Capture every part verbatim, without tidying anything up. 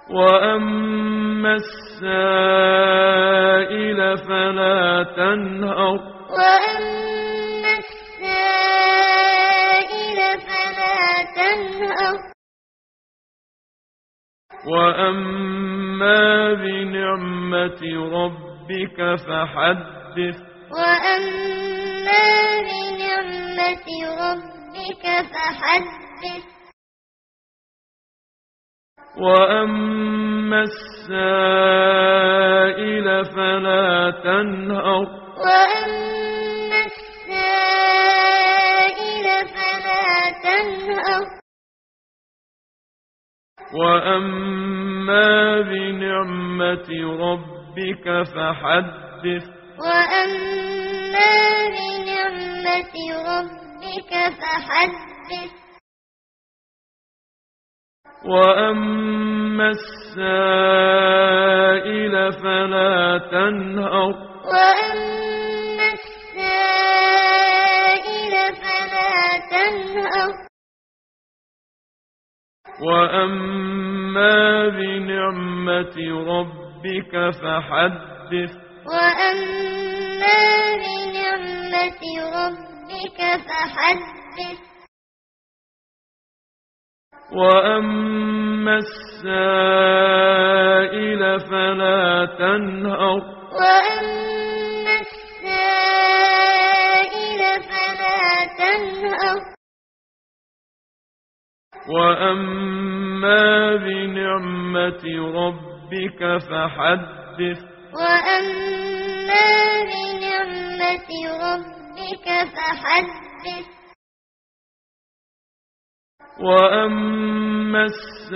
وأما السائل فلا تنهر وأما السائل فلا تنهر وأما بنعمة ربك فحدث وأما بنعمة ربك فحدث وأما السائل فلا تنهر وأما السائل فلا تنهر وأما بنعمة ربك فحدث وأما بنعمة ربك فحدث وأما السائل فلا تنهر وأما السائل فلا تنهر وأما بنعمة ربك فحدث وأما بنعمة ربك فحدث وأما السائل فلا تنهر وأما السائل فلا تنهر وأما بنعمة ربك فحدث وأما بنعمة ربك فحدث وأما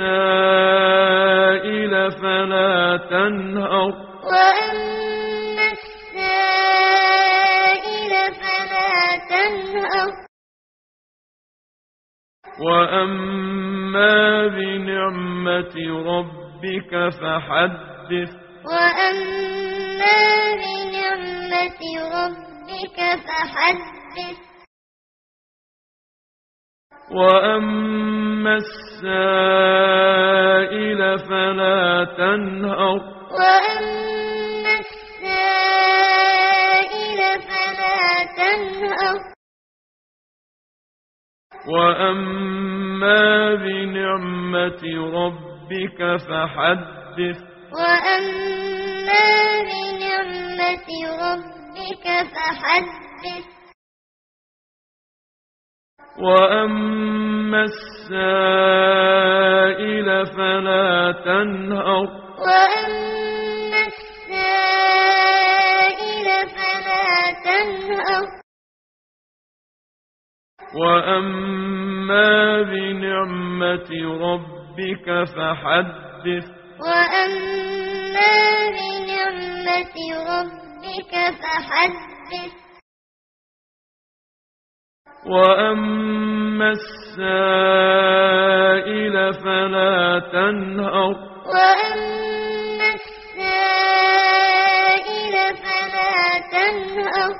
السائل فلا تنهر وأما السائل فلا تنهر وأما بنعمة ربك فحدث وأما بنعمة ربك فحدث وأما السائل فلا تنهر وأما السائل فلا تنهر وأما بنعمة ربك فحدث وأما بنعمة ربك فحدث وأما السائل فلا تنهر وأما السائل فلا تنهر وأما بنعمة ربك فحدث وأما بنعمة ربك فحدث وأما السائل فلا تنهر وأما السائل فلا تنهر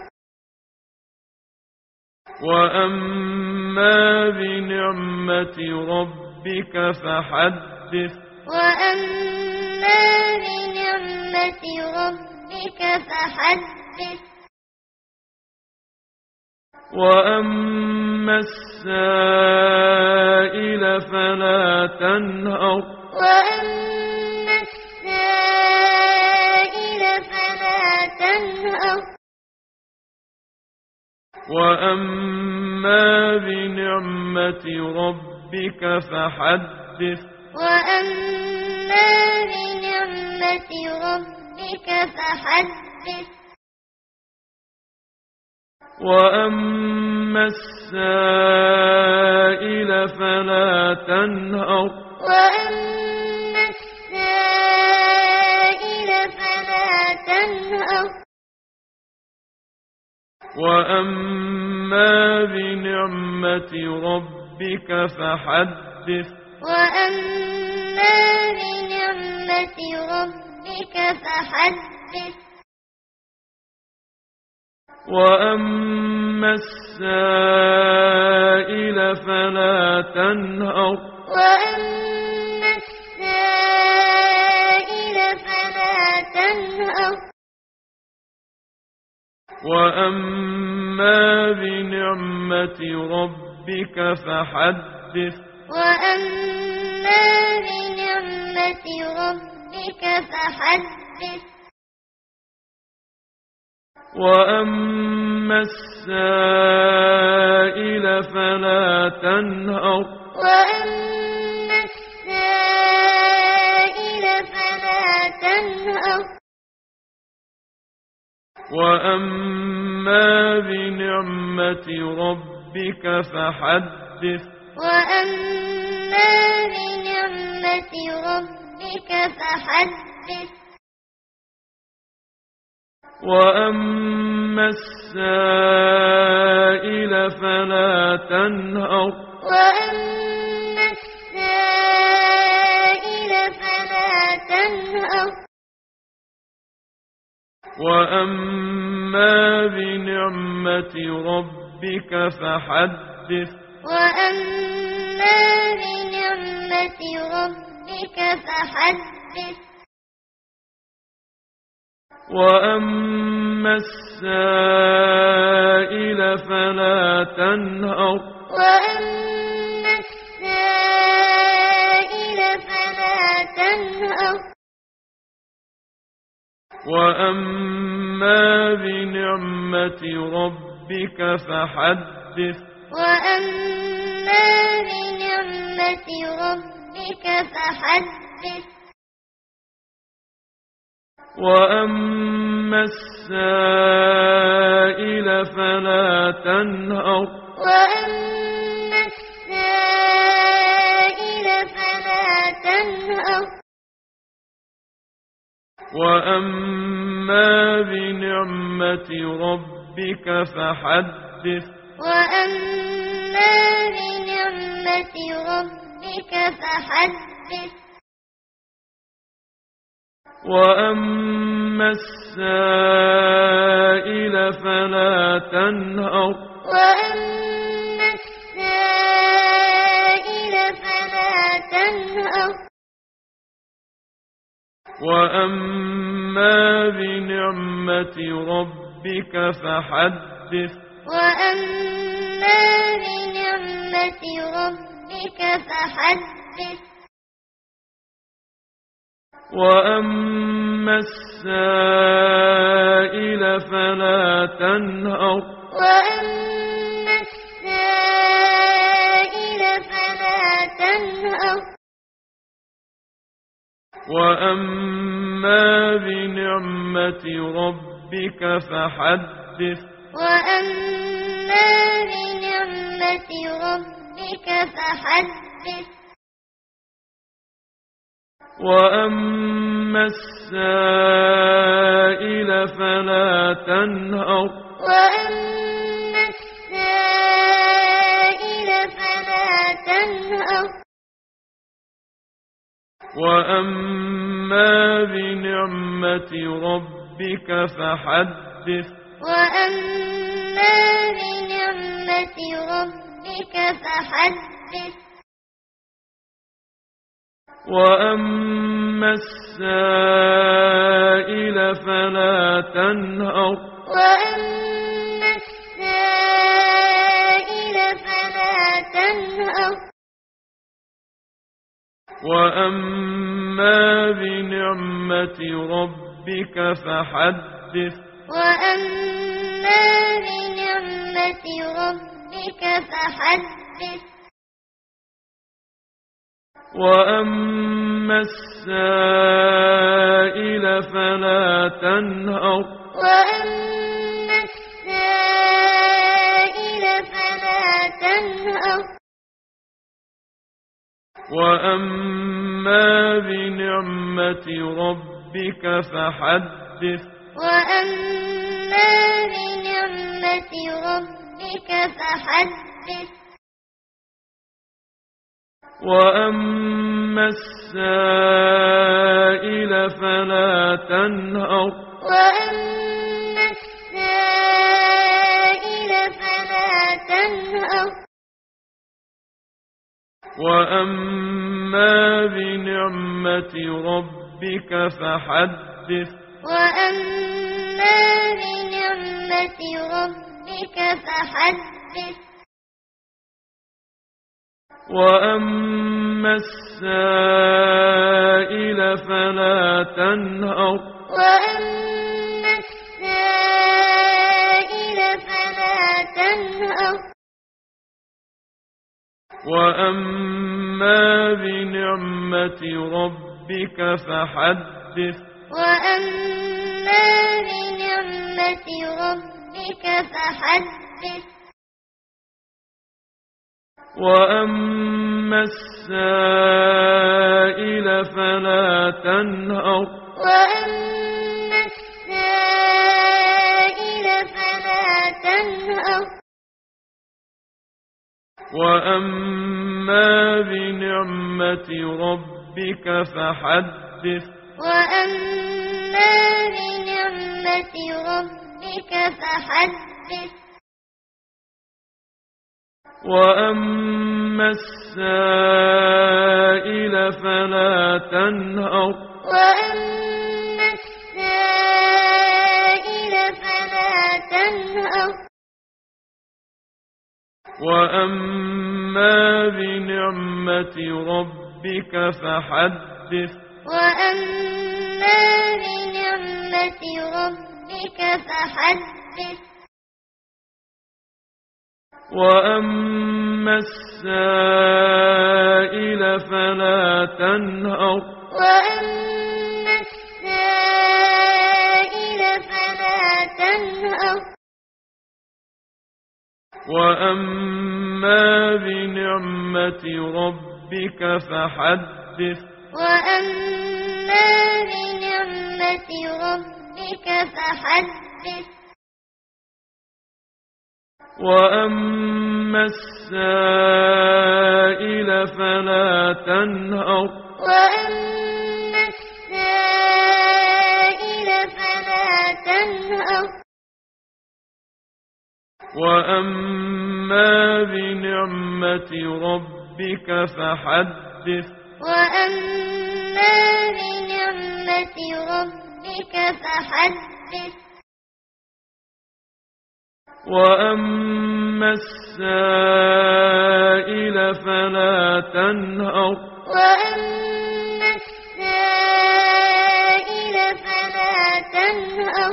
وأما بنعمة ربك فحدث وأما بنعمة ربك فحدث وأما السائل فلا تنهر وأما السائل فلا تنهر وأما بنعمة ربك فحدث وأما بنعمة ربك فحدث وأما السائل فلا تنهر وأما السائل فلا تنهر وأما بنعمة ربك فحدث وأما بنعمة ربك فحدث وأما السائل فلا تنهر وأما السائل وأما بنعمة ربك فحدث وأما بنعمة ربك فحدث وأما السائل فلا تنهر وأما السائل فلا تنهر وأما بنعمة ربك فحدث وأما بنعمة ربك فحدث وأما السائل فلا تنهر وأما السائل فلا تنهر وأما بنعمة ربك فحدث وأما بنعمة ربك فحدث وأما السائل فلا تنهر وأما السائل فلا تنهر وأما بنعمة ربك فحدث وأما بنعمة ربك فحدث وأما السائل فلا تنهر وأما السائل فلا تنهر وأما بنعمة ربك فحدث وأما بنعمة ربك فحدث وأما السائل فلا تنهر وأما السائل فلا تنهر وأما بنعمة ربك فحدث وأما بنعمة ربك فحدث وأما السائل فلا تنهر وأما السائل فلا تنهر وأما بنعمة ربك فحدث وأما بنعمة ربك فحدث وأما السائل فلا تنهر وأما السائل فلا تنهر وأما بنعمة ربك فحدث وأما بنعمة ربك فحدث وأما السائل فلا تنهر وأما السائل فلا تنهر وأما بنعمة ربك فحدث وأما بنعمة ربك فحدث وأما السائل فلا تنهر وأما السائل فلا تنهر وأما بنعمة ربك فحدث وأما بنعمة ربك فحدث وأما السائل فلا تنهر وأما السائل فلا تنهر وأما بنعمة ربك فحدث وأما بنعمة بنعمة ربك فحدث وأما السائل فلا تنهر وأما السائل فلا تنهر وأما بنعمة ربك فحدث وأما بنعمة ربك فحدث وأما السائل فلا تنهر وأما السائل فلا تنهر وأما بنعمة ربك فحدث وأما بنعمة ربك فحدث وأما السائل فلا تنهر وأما السائل فلا تنهر وأما بنعمة ربك فحدث وأما بنعمة ربك فحدث وأما السائل فلا تنهر وأما السائل فلا تنهر وأما بنعمة ربك فحدث وأما بنعمة ربك فحدث وأما السائل فلا تنهر وأما السائل فلا تنهر وأما بنعمة ربك فحدث وأما بنعمة ربك فحدث وأما السائل فلا تنهر وأما السائل فلا تنهر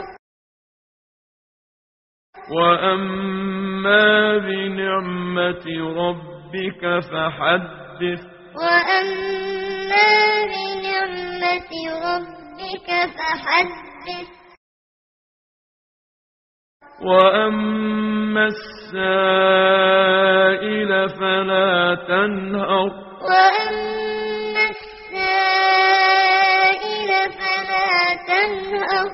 وأما بنعمة ربك فحدث وأما بنعمة ربك فحدث وأما السائل فلا تنهر وأما السائل فلا تنهر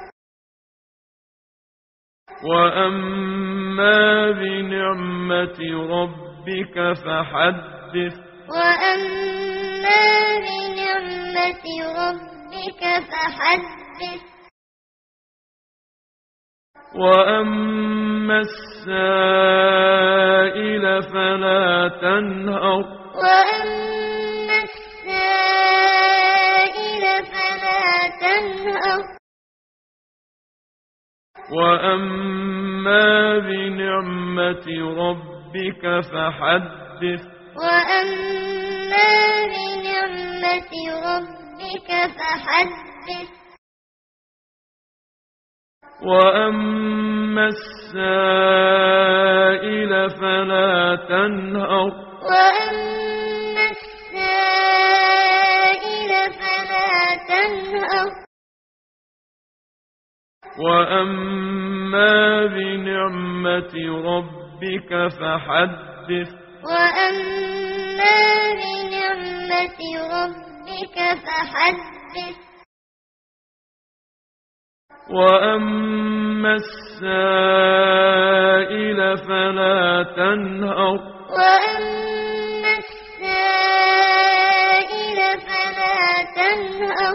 وأما بنعمة ربك فحدث وأما بنعمة ربك فحدث وأما السائل فلا تنهر وأما السائل فلا تنهر وأما بنعمة ربك فحدث وأما بنعمة ربك فحدث وأما السائل فلا تنهر وأما السائل فلا تنهر وأما بنعمة ربك فحدث وأما بنعمة ربك فحدث وأما السائل فلا تنهر وأما السائل فلا تنهر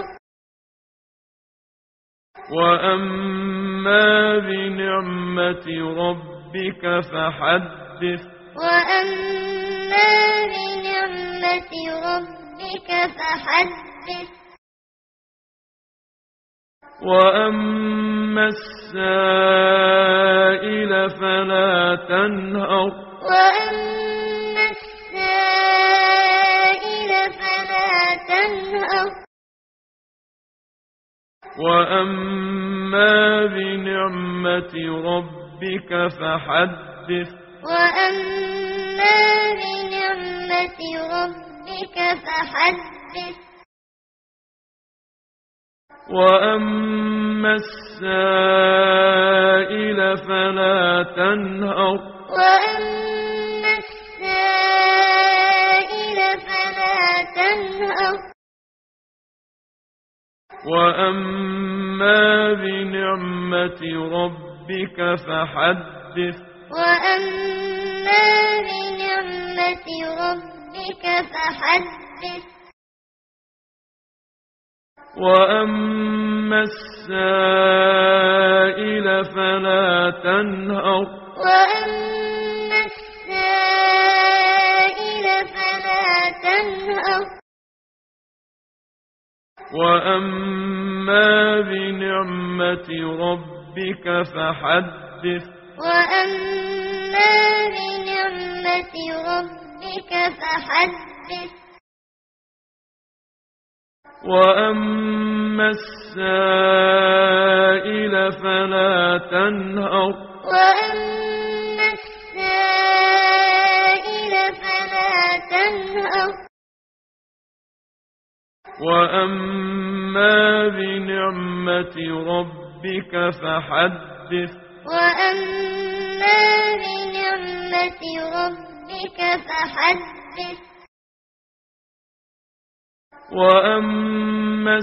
وأما بنعمة ربك فحدث وأما بنعمة ربك فحدث وأما السائل السائل فلا تنهر وأما السائل فلا تنهر وأما بنعمة ربك فحدث وأما بنعمة ربك فحدث وأما السائل فلا تنهر وأما السائل فلا تنهر وأما بنعمة ربك فحدث وأما بنعمة ربك فحدث وأما السائل فلا تنهر وأما السائل فلا تنهر وأما بنعمة ربك فحدث وأما بنعمة ربك فحدث وأما السائل فلا تنهر وأما السائل فلا تنهر وأما بنعمة ربك فحدث وأما بنعمة ربك فحدث وأما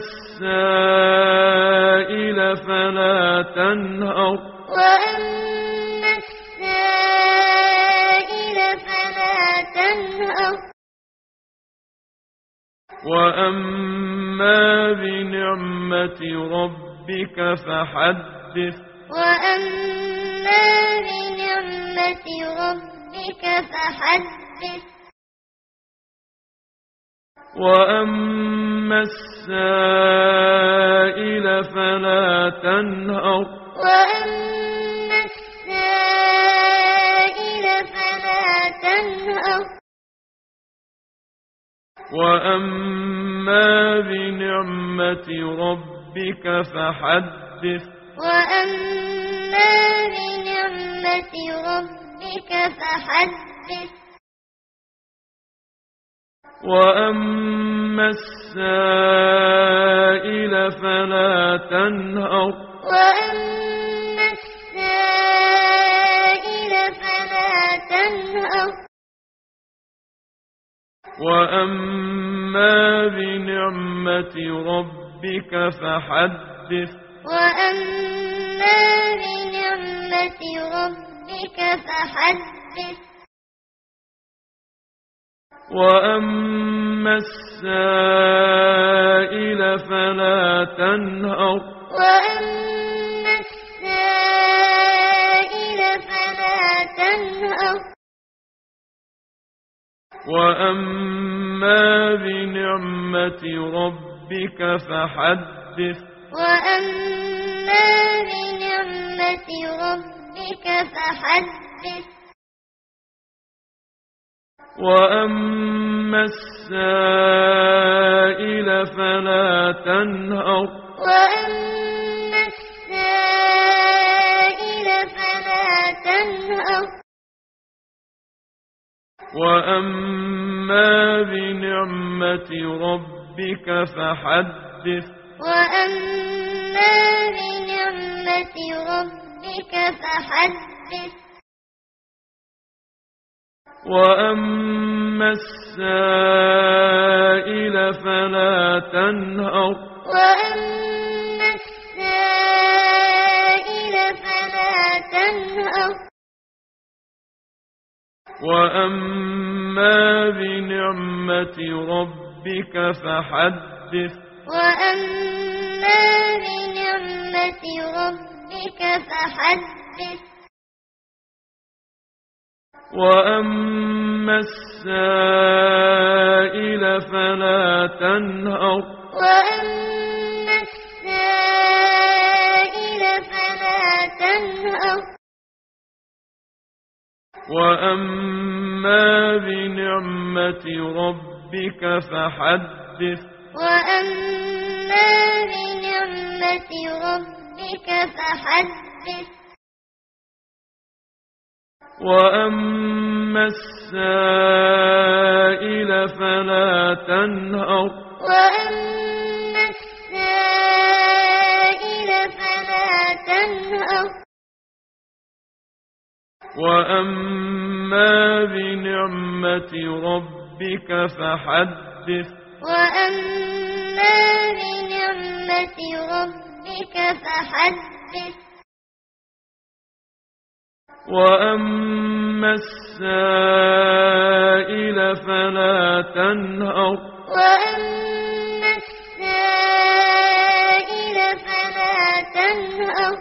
السائل فلا تنهر وأما السائل فلا تنهر وأما بنعمة ربك فحدث وأما بنعمة ربك فحدث وأما السائل فلا تنهر وأما السائل فلا تنهر وأما بنعمة ربك فحدث وأما بنعمة ربك فحدث وأما السائل فلا تنهر وأما السائل فلا تنهر وأما بنعمة ربك فحدث وأما بنعمة ربك فحدث وأما السائل فلا تنهر وأما السائل فلا تنهر وأما بنعمة ربك فحدث وأما بنعمة ربك فحدث وأما السائل فلا تنهر وأما السائل فلا تنهر وأما بنعمة ربك فحدث وأما بنعمة ربك فحدث وأما السائل فلا تنهر وأما السائل فلا تنهر وأما بنعمة ربك فحدث وأما بنعمة ربك فحدث وأما السائل فلا تنهر وأما السائل فلا تنهر وأما بنعمة ربك فحدث وأما بنعمة ربك فحدث وأما السائل فلا تنهر وأما السائل فلا تنهر وأما بنعمة ربك فحدث وأما بنعمة ربك فحدث وأما السائل فلا تنهر وأما السائل فلا تنهر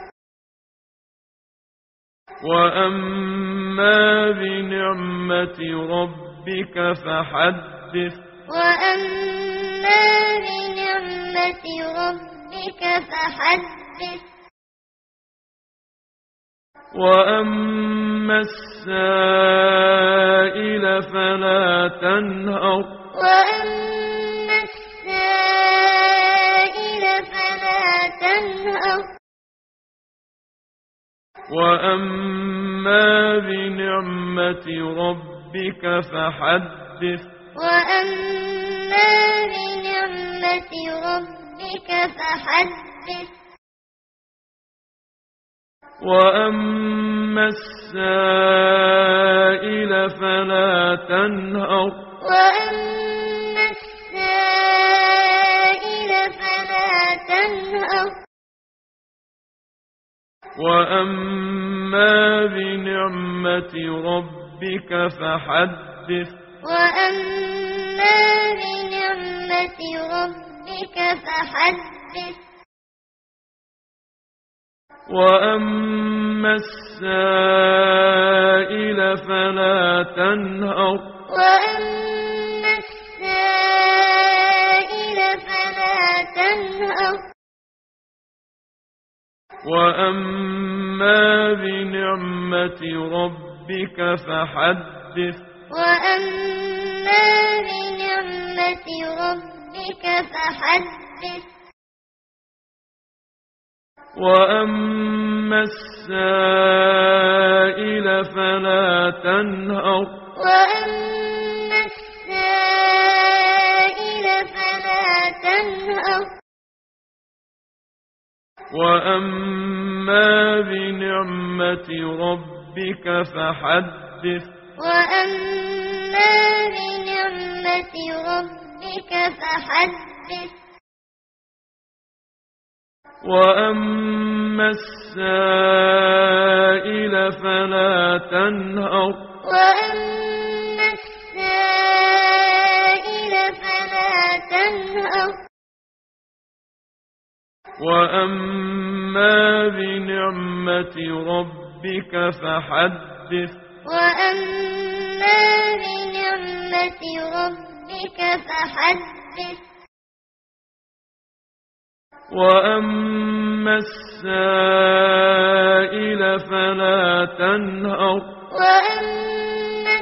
وأما بنعمة ربك فحدث وأما بنعمة ربك فحدث وأما السائل فلا تنهر وأما السائل فلا تنهر وأما بنعمة ربك فحدث وأما بنعمة ربك فحدث وأما السائل فلا تنهر وأما السائل فلا تنهر وأما بنعمة ربك فحدث وأما بنعمة ربك فحدث وأما السائل فلا تنهر وأما السائل فلا تنهر وأما بنعمة ربك فحدث وأما بنعمة ربك فحدث وأما السائل فلا تنهر وأما السائل فلا تنهر وأما بنعمة ربك فحدث وأما بنعمة ربك فحدث وأما السائل فلا تنهر وأما السائل فلا تنهر وأما بنعمة ربك فحدث وأما بنعمة ربك فحدث وأما السائل فلا تنهر وأما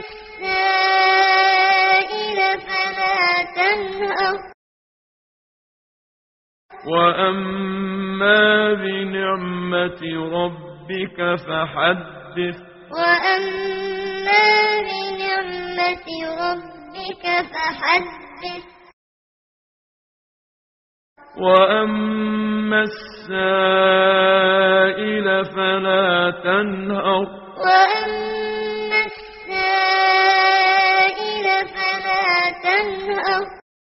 السائل فلا تنهر وأما بنعمة ربك فحدث وأما بنعمة ربك فحدث وأما السائل فلا تنهر وأما السائل فلا تنهر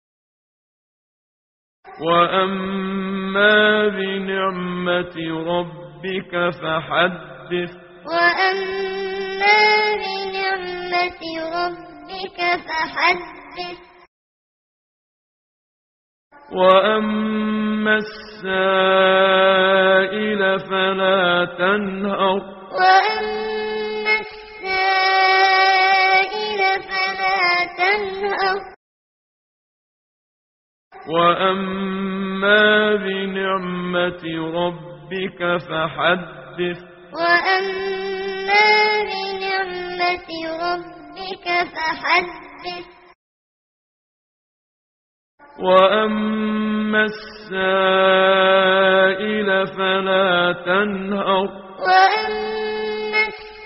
وأما بنعمة ربك فحدث وأما بنعمة ربك فحدث وأما السائل فلا تنهر وأما السائل فلا تنهر وأما بنعمة ربك فحدث وأما بنعمة ربك فحدث وأما السائل فلا تنهر وأما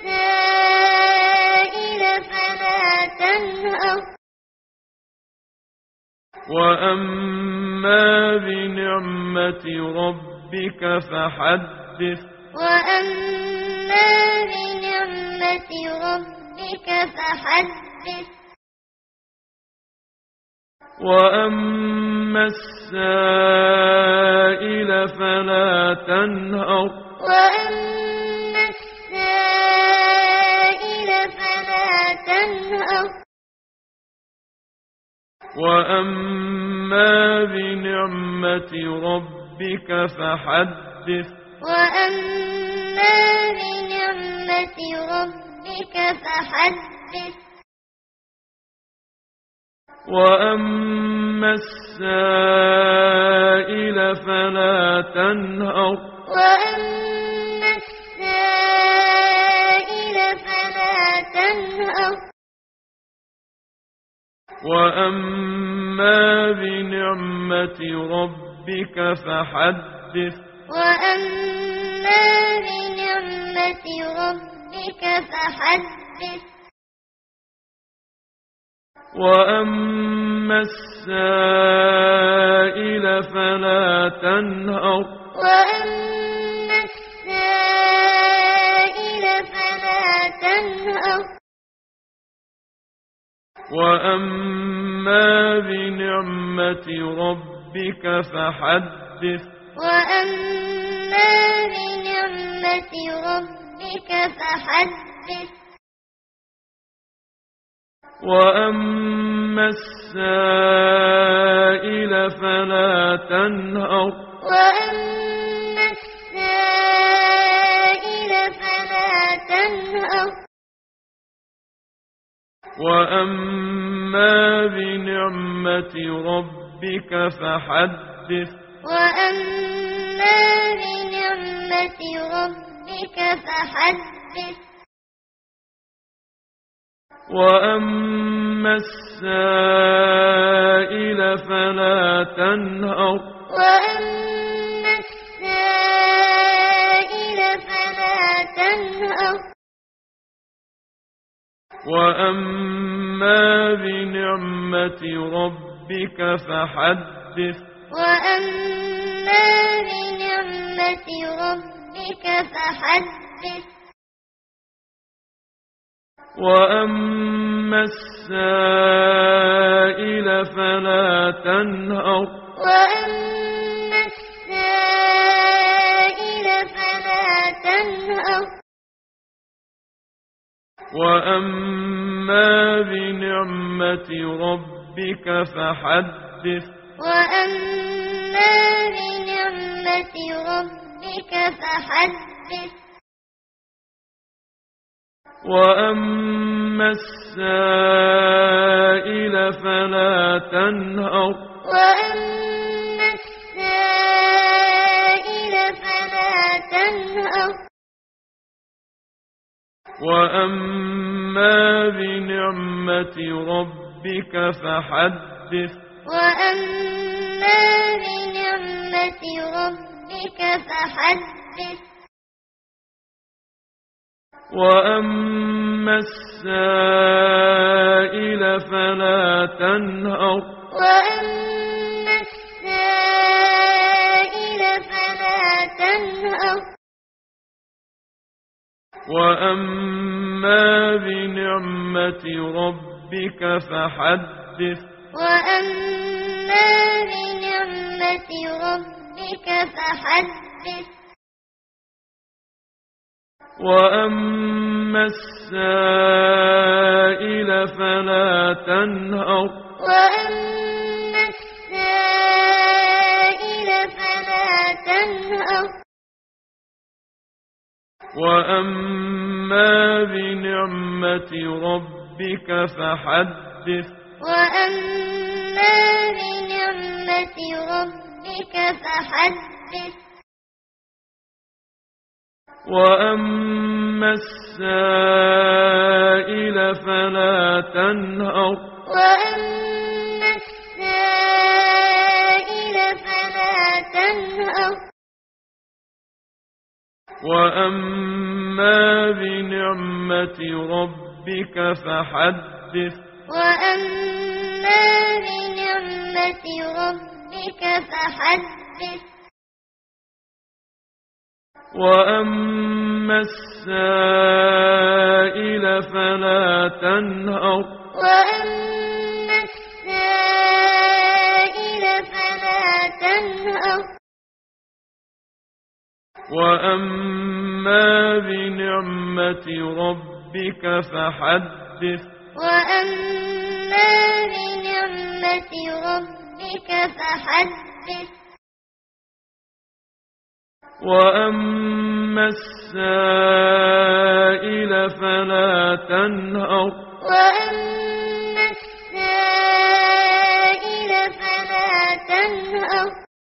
السائل فلا تنهر وأما بنعمة ربك فحدث وأما بنعمة ربك فحدث وأما السائل فلا تنهر وأما السائل فلا تنهر وأما بنعمة ربك فحدث وأما بنعمة ربك فحدث وأما السائل فلا تنهر وأما السائل فلا تنهر وأما بنعمة ربك فحدث وأما بنعمة ربك فحدث وأما السائل فلا تنهر وأما السائل فلا تنهر وأما بنعمة ربك فحدث وأما بنعمة ربك فحدث وأما السائل فلا تنهر وأما السائل فلا تنهر وأما بنعمة ربك فحدث وأما بنعمة ربك فحدث وأما السائل فلا تنهر وأما السائل فلا تنهر وأما بنعمة ربك فحدث وأما بنعمة ربك فحدث وأما السائل فلا تنهر وأما السائل فلا تنهر وأما بنعمة ربك فحدث وأما بنعمة ربك فحدث وأما السائل فلا تنهر وأما السائل فلا تنهر وأما بنعمة ربك فحدث وأما بنعمة ربك فحدث وأما السائل فلا تنهر وأما السائل فلا تنهر وأما بنعمة ربك فحدث وأما بنعمة ربك فحدث وأما السائل فلا تنهر وأما السائل فلا تنهر وأما بنعمة ربك فحدث وأما بنعمة ربك فحدث وأما السائل فلا تنهر وأما السائل فلا تنهر وأما بنعمة ربك فحدث وأما بنعمة ربك فحدث وأما السائل فلا تنهر وأما السائل فلا تنهر وأما بنعمة ربك فحدث وأما بنعمة ربك فحدث وأما السائل فلا تنهر وأما السائل فلا تنهر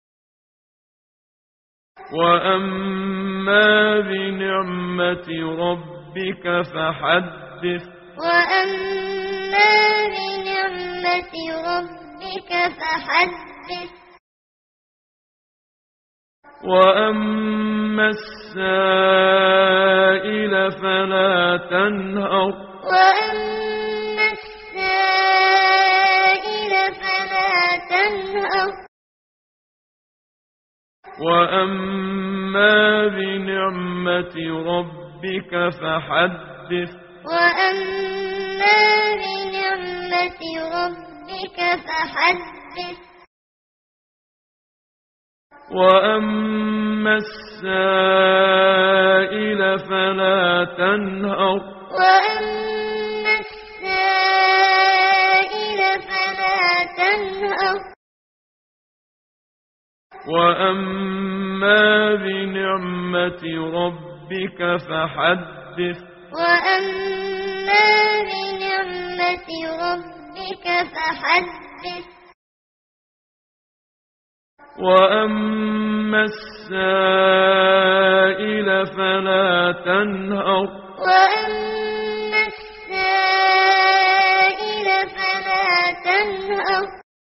وأما بنعمة ربك فحدث وأما بنعمة ربك فحدث وأما السائل فلا تنهر وأما السائل فلا تنهر وأما بنعمة ربك فحدث وأما بنعمة ربك فحدث وأما السائل فلا تنهر وأما السائل فلا تنهر وأما بنعمة ربك فحدث وأما بنعمة ربك فحدث وأما السائل فلا تنهر وأما السائل فلا تنهر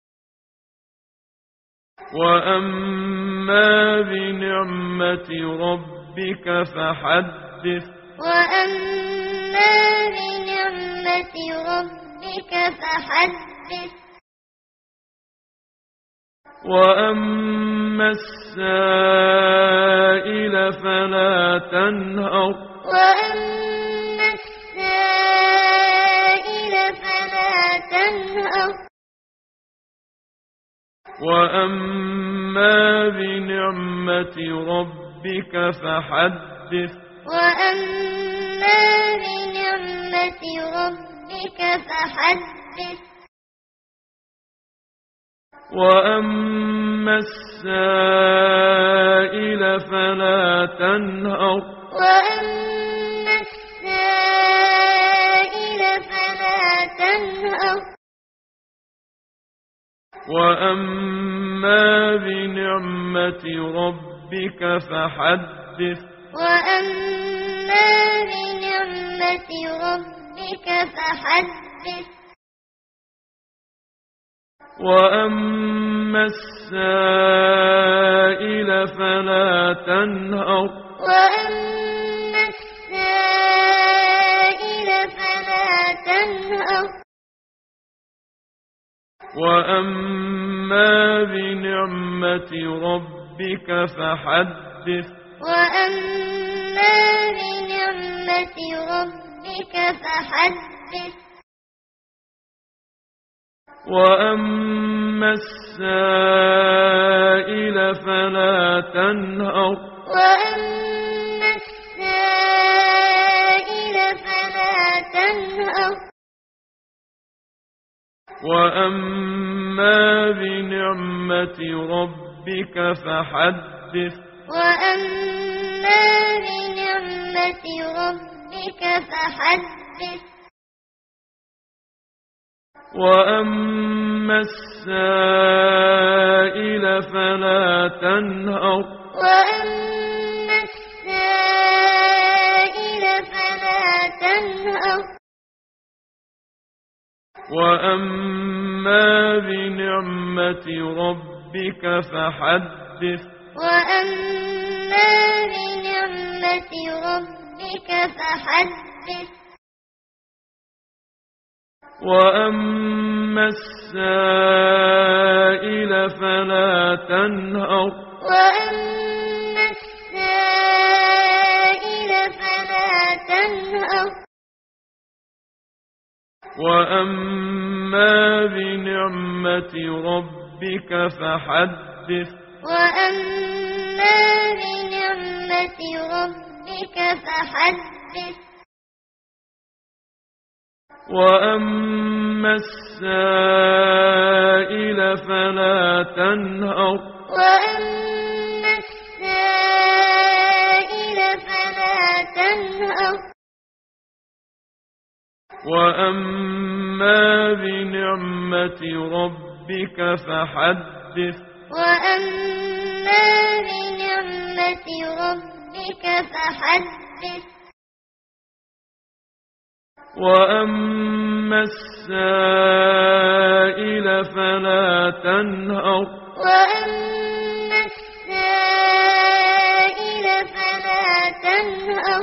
وأما بنعمة ربك فحدث وأما بنعمة ربك فحدث وأما السائل فلا تنهر وأما السائل فلا تنهر وأما بنعمة ربك فحدث وأما بنعمة ربك فحدث وأما السائل فلا تنهر وأما السائل فلا تنهر وأما بنعمة ربك فحدث وأما بنعمة ربك فحدث وأما السائل فلا تنهر وأما السائل فلا تنهر وأما بنعمة ربك فحدث وأما بنعمة ربك فحدث وأما السائل فلا تنهر وأما السائل فلا تنهر وأما بنعمة ربك فحدث وأما بنعمة ربك فحدث وأما السائل فلا تنهر وأما السائل تنهر وأما بنعمة ربك فحدث وأما بنعمة ربك فحدث وأما السائل فلا تنهر وأما السائل فلا تنهر وأما بنعمة ربك فحدث وأما بنعمة ربك فحدث وأما السائل فلا تنهر وأما السائل فلا تنهر وأما بنعمة ربك فحدث وأما بنعمة ربك فحدث وأما السائل فلا تنهر وأما السائل فلا تنهر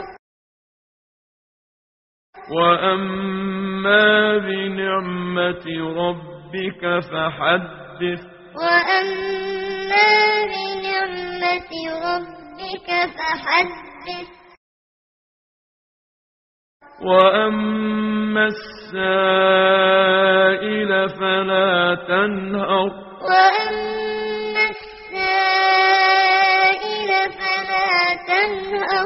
وأما بنعمة ربك فحدث وأما بنعمة ربك فحدث وأما السائل فلا تنهر وأما السائل فلا تنهر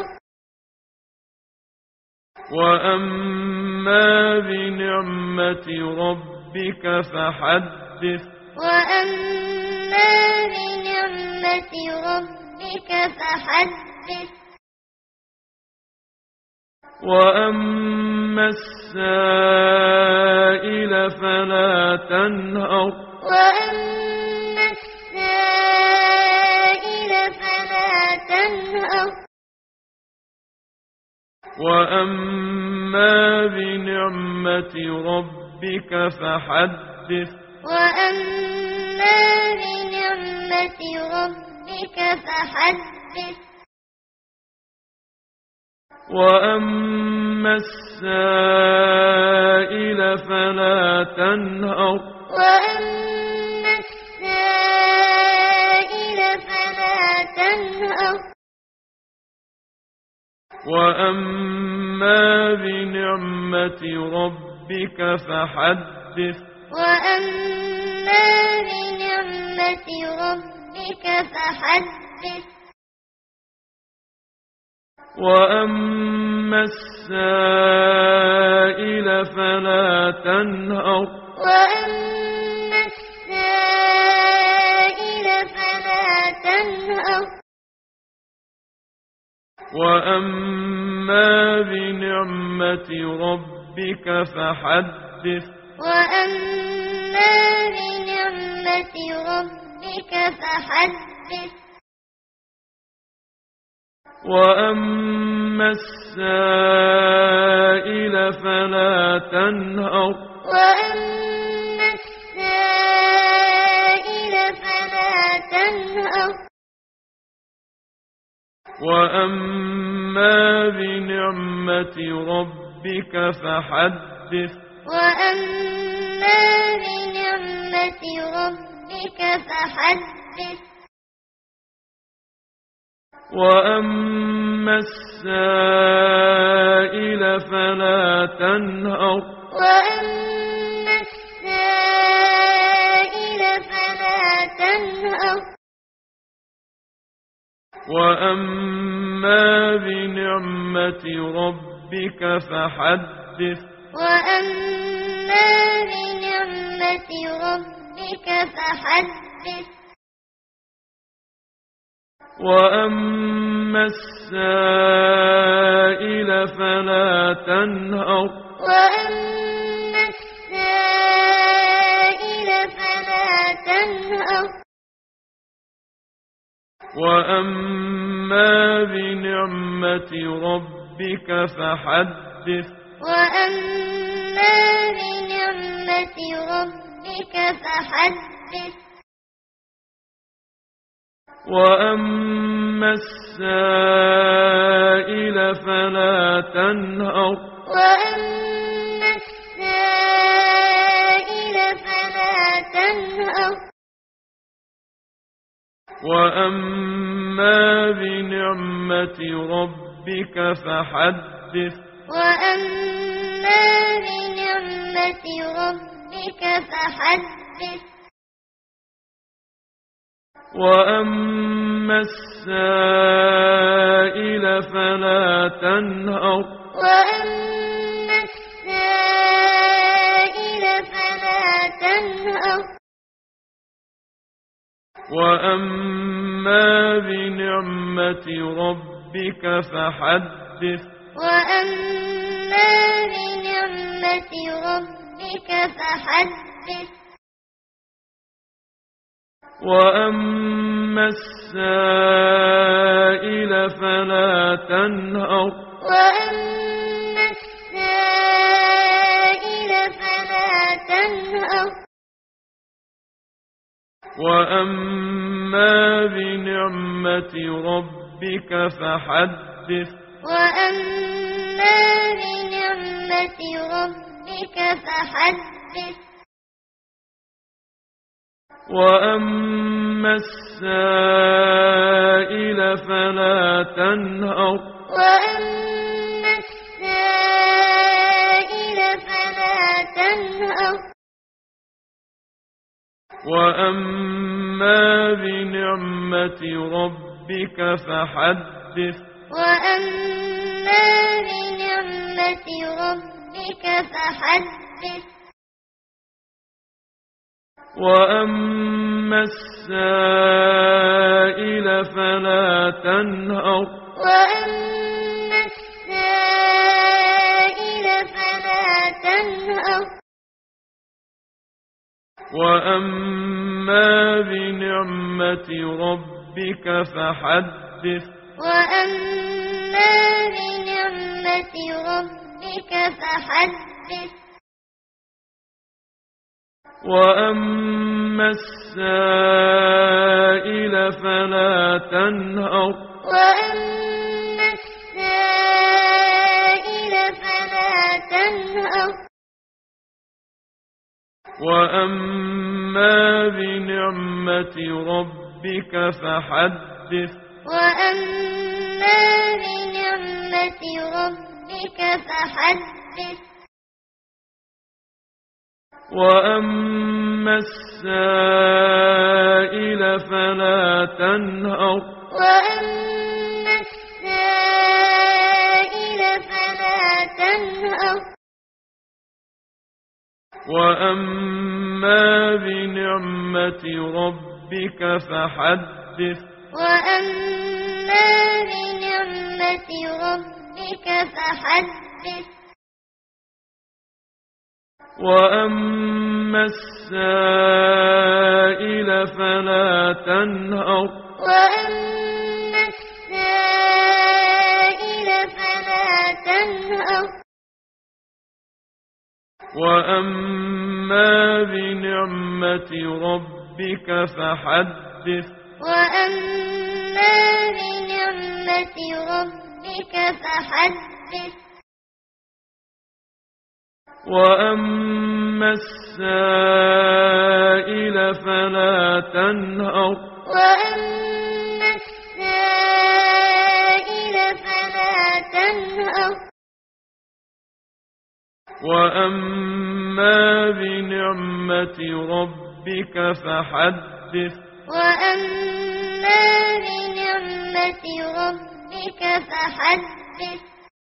وأما بنعمة ربك فحدث وأما بنعمة ربك فحدث وأما السائل فلا تنهر وأما السائل فلا تنهر وأما بنعمة ربك فحدث وأما بنعمة ربك فحدث وأما السائل فلا تنهر وأما السائل فلا تنهر وأما بنعمة ربك فحدث وأما بنعمة ربك فحدث وأما السائل فلا تنهر وأما السائل فلا تنهر وأما بنعمة ربك فحدث وأما بنعمة ربك فحدث وأما السائل فلا تنهر وأما السائل فلا تنهر وأما بنعمة ربك فحدث وأما بنعمة ربك فحدث وأما السائل فلا تنهر وأما السائل فلا تنهر وأما بنعمة ربك فحدث وأما بنعمة ربك فحدث وأما السائل فلا تنهر وأما السائل فلا تنهر وأما بنعمة ربك فحدث وأما بنعمة ربك فحدث وأما السائل فلا تنهر وأما السائل فلا تنهر وأما بنعمة ربك فحدث وأما بنعمة ربك فحدث وأما السائل فلا تنهر وأما السائل فلا تنهر وأما بنعمة ربك فحدث وأما بنعمة ربك فحدث وأما السائل فلا تنهر وأما السائل فلا تنهر وأما بنعمة ربك فحدث وأما بنعمة ربك فحدث وأما السائل فلا تنهر وأما السائل فلا تنهر وأما بنعمة ربك فحدث وأما بنعمة ربك فحدث وأما السائل فلا تنهر وأما السائل فلا تنهر وأما بنعمة ربك فحدث وأما بنعمة ربك فحدث وأما السائل فلا تنهر وأما السائل فلا تنهر وأما بنعمة ربك فحدث وأما بنعمة ربك فحدث وأما السائل فلا تنهر وأما السائل فلا تنهر وأما بنعمة ربك فحدث وأما بنعمة ربك فحدث وأما السائل فلا تنهر وأما السائل فلا تنهر وأما بنعمة ربك فحدث وأما بنعمة ربك فحدث وأما السائل فلا تنهر وأما السائل فلا تنهر وأما بنعمة ربك فحدث وأما بنعمة ربك فحدث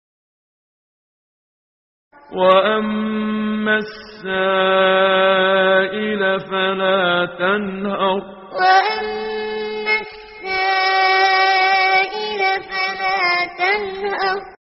وأما السائل فلا تنهر وأما السائل فلا تنهر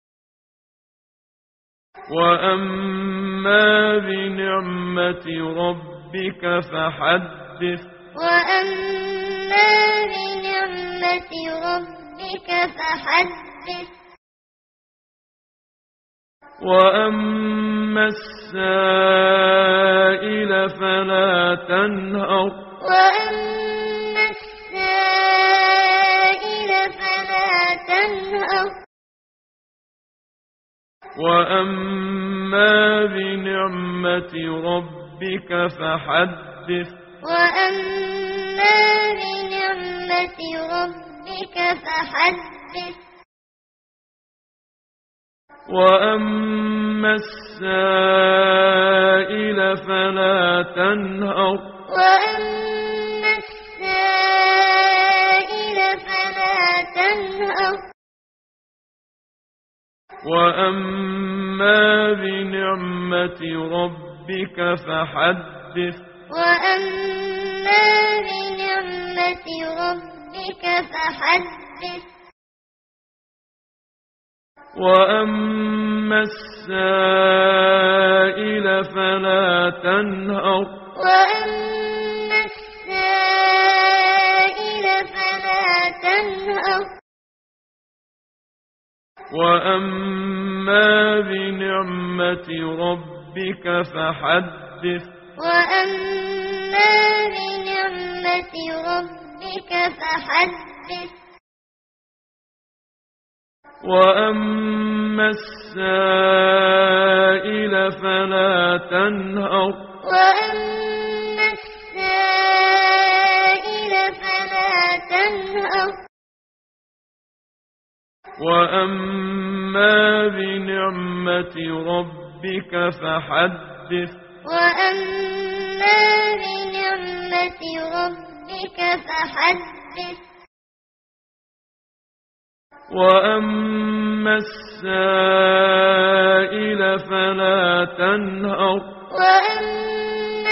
وأما بنعمة ربك فحدث وأما بنعمة ربك فحدث وأما السائل فلا تنهر وأما السائل فلا تنهر وأما بنعمة ربك فحدث وأما بنعمة ربك فحدث وأما السائل فلا تنهر وأما السائل فلا تنهر وأما بنعمة ربك فحدث وأما بنعمة ربك فحدث وأما السائل فلا تنهر وأما السائل فلا تنهر وأما بنعمة ربك فحدث وأما بنعمة ربك فحدث وأما السائل فلا تنهر وأما السائل فلا تنهر وأما بنعمة ربك فحدث وأما بنعمة ربك فحدث وأما السائل فلا تنهر وأما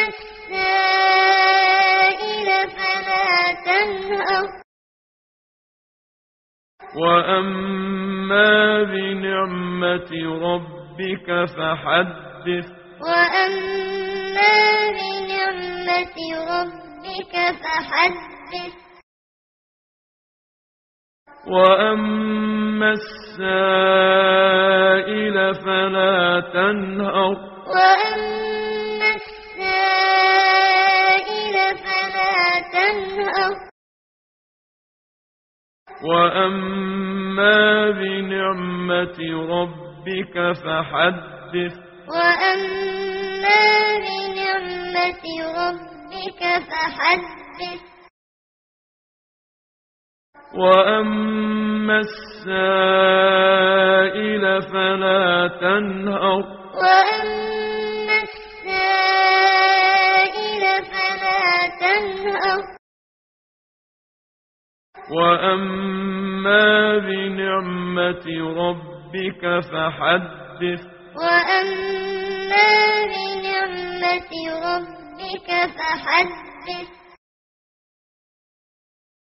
السائل فلا تنهر وأما بنعمة ربك فحدث وأما بنعمة ربك فحدث وأما السائل فلا تنهر وأما السائل فلا تنهر وأما بنعمة ربك فحدث وأما بنعمة ربك فحدث وأما السائل فلا تنهر وأما السائل فلا تنهر وأما بنعمة ربك فحدث وأما بنعمة ربك فحدث